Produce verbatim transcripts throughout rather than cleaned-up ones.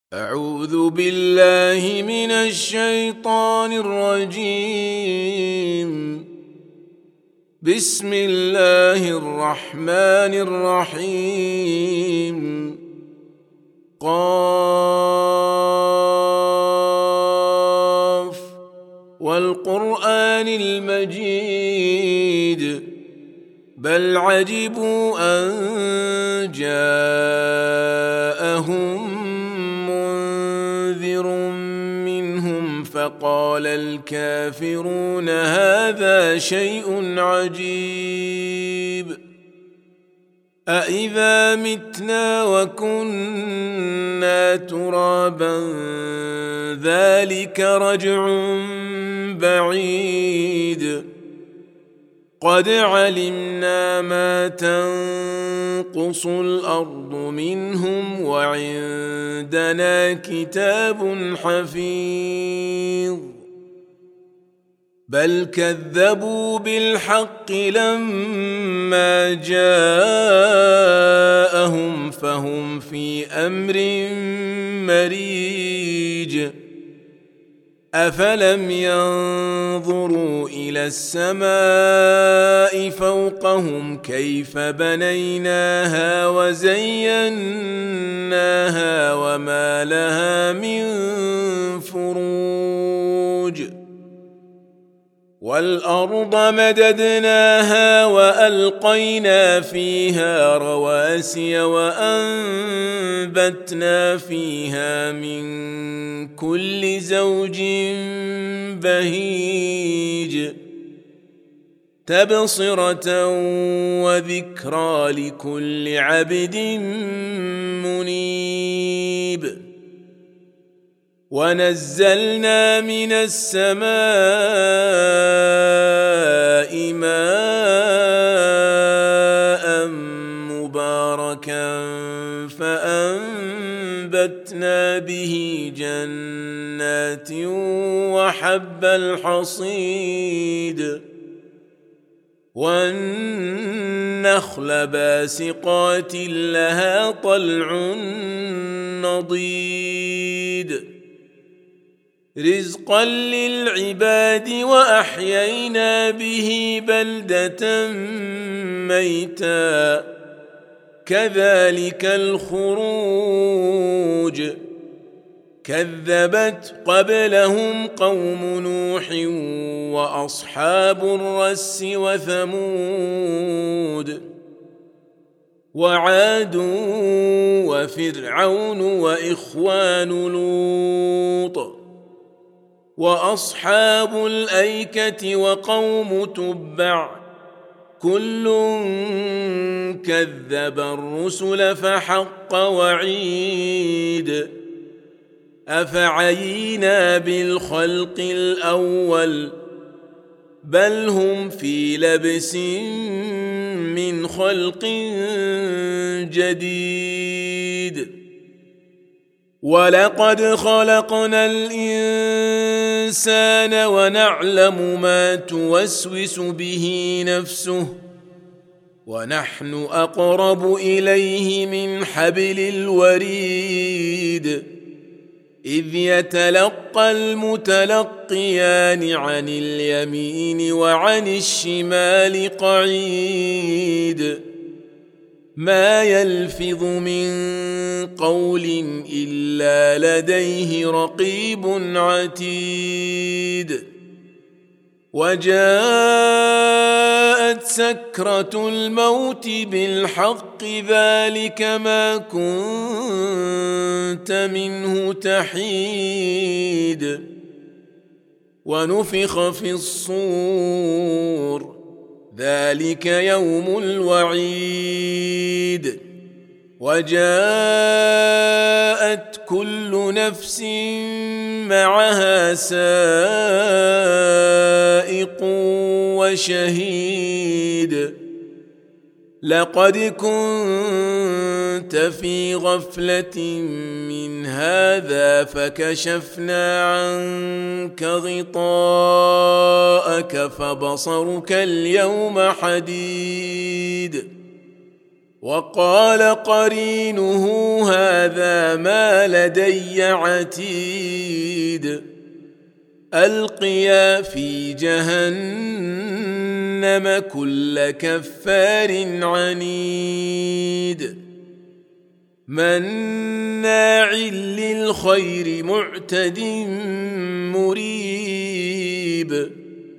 أعوذ بالله من الشيطان الرجيم. بسم الله الرحمن الرحيم. قاف والقرآن المجيد بل عجبوا أن جاءهم منهم فقال الكافرون هذا شيء عجيب أإذا متنا وكنا ترابا ذلك رجع بعيد قد علمنا ما تنقص الأرض منهم وعندنا كتاب حفيظ بل كذبوا بالحق لما جاءهم فهم في أمر مريج أفلم ينظروا إلى السماء فوقهم كيف بنيناها وزيناها وما لها من فروج والأرض مددناها وألقينا فيها رواسي وأنبتنا فيها من كل زوج بهيج تبصرة وذكرى لكل عبد منيب ونزلنا من السماء ماء مباركا فأنبتنا به جنات وحب الحصيد والنخل باسقات لها طلع نضيد رزقا للعباد وأحيينا به بلدة ميتا كذلك الخروج كذبت قبلهم قوم نوح وأصحاب الرس وثمود وعاد وفرعون وإخوان لوط وأصحاب الأيكة وقوم تبع كل كذب الرسل فحق وعيد أفعينا بالخلق الأول بل هم في لبس من خلق جديد ولقد خلقنا الإنسان ونعلم ما توسوس به نفسه ونحن أقرب إليه من حبل الوريد إذ يتلقى المتلقيان عن اليمين وعن الشمال قعيد ما يلفظ من قول إلا لديه رقيب عتيد وجاءت سكرة الموت بالحق ذلك ما كنت منه تحيد ونفخ في الصور ذلك يوم الوعيد وجاءت كل نفس معها سائق وشهيد لقد كنت في غفلة من هذا فكشفنا عنك غطاءك فبصرك اليوم حديد وقال قرينه هذا ما لدي عتيد ألقيا في جهنم كل كفار عنيد مناع للخير معتد مريب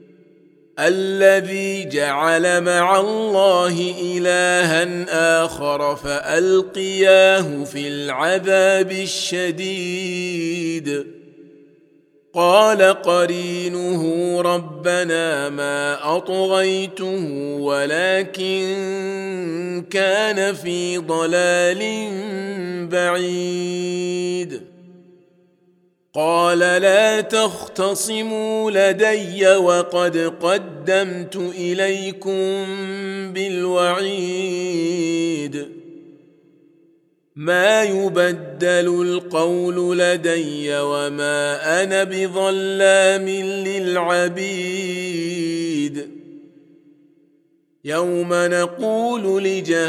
الذي جعل مع الله إلها آخر فألقياه في العذاب الشديد قال قرينه ربنا ما أطغيته ولكن كان في ضلال بعيد قال لا تختصموا لدي وقد قدمت إليكم بالوعيد ما يبدل القول لدي وما أنا بظلام للعبيد يوم نقول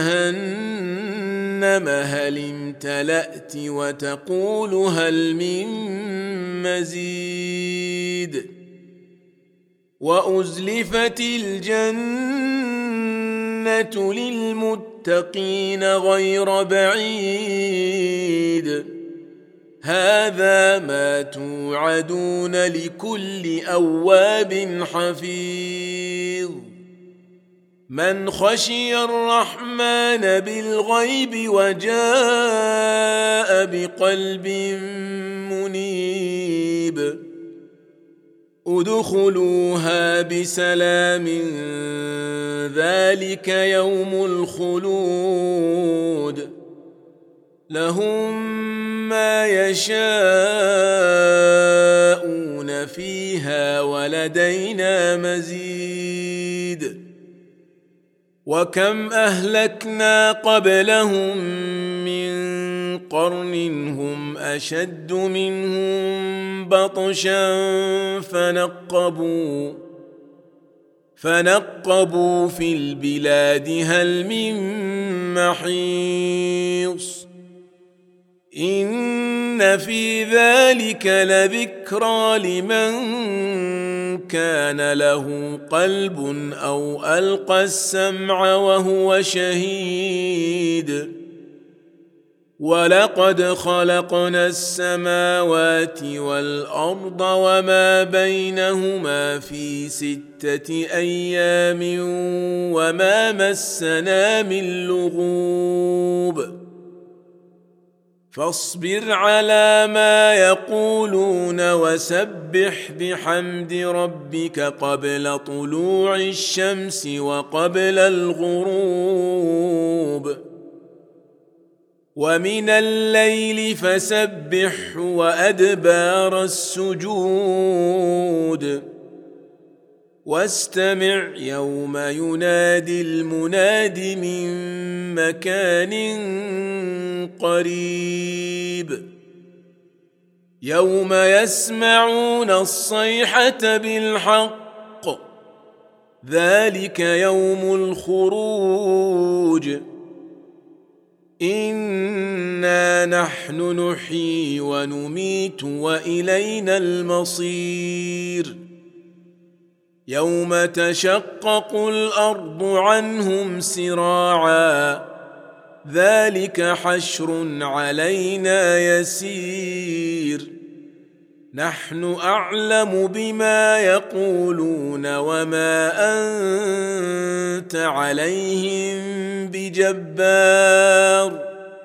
لجهنم هل امتلأت وتقول هل من مزيد وأزلفت الجنة للمتقين غير بعيد هذا ما توعدون لكل أواب حفيظ من خشي الرحمن بالغيب وجاء بقلب منيب ادخلوها بسلام ذلك يوم الخلود لهم ما يشاءون فيها ولدينا مزيد وكم أهلكنا قبلهم من قرن هم أشد منهم بطشا فنقبوا فنقبوا في البلاد هل من محيص إن في ذلك لذكرى لمن كان له قلب أو ألقى السمع وهو شهيد ولقد خلقنا السماوات والأرض وما بينهما في ستة أيام وما مسنا من لغوب فاصبر على ما يقولون وسبح بحمد ربك قبل طلوع الشمس وقبل الغروب ومن الليل فسبح وأدبار السجود واستمع يوم ينادي المناد من مكان قريب يوم يسمعون الصيحة بالحق ذلك يوم الخروج إنا نحن نحيي ونميت وإلينا المصير يوم تشقق الأرض عنهم سراعا ذلك حشر علينا يسير نحن أعلم بما يقولون وما أنت عليهم بجبار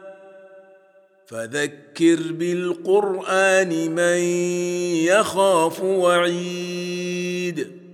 فذكر بالقرآن من يخاف وعيد